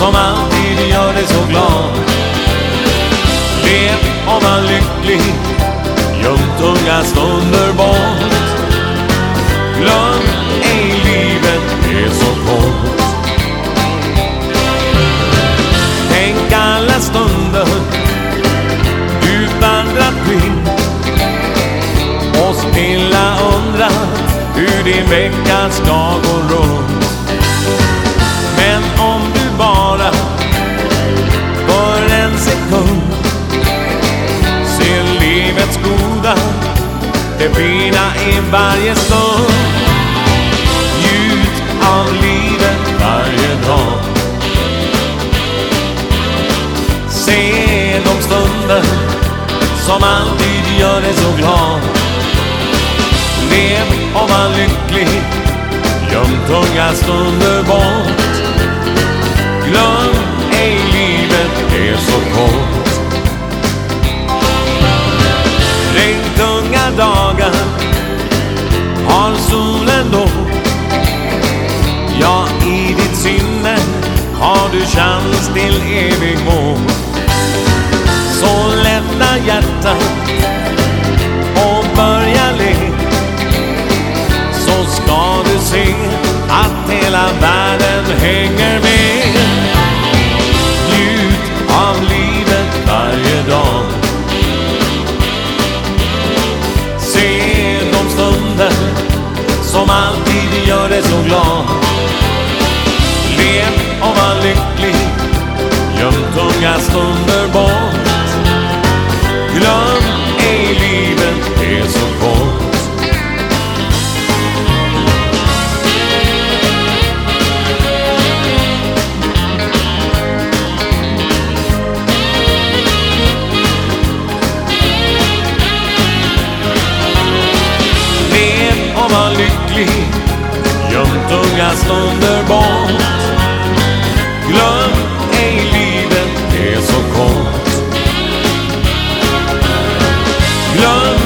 som alltid gör dig så glad. Lev och var lycklig, gömt unga stunder bort. Glöm ej, livet är så kort. Tänk alla stunder du vandrat kring och stilla undra hur din vecka ska gå runt. Men om du bara för en sekund ser livets goda, det fina i varje stund. Njut av livet varje dag. Se de stunder som alltid gör dig så glad. Lev och var lycklig, göm tunga stunder bort. Glöm ej, livet är så kort. Regntunga dagar har solen då. Ja, i ditt sinne har du chans till evig mål. Så lätta hjärtat och börja le, så ska du se att hela världen hänger med. Njut av livet varje dag. Se de stunder som alltid gör dig så glad. Lev och var lycklig, göm tunga stunder bort. Glöm ej, livet är så kort. Lev och var lycklig, göm tunga stunder bort. Glöm ej, livet är så kort. Glöm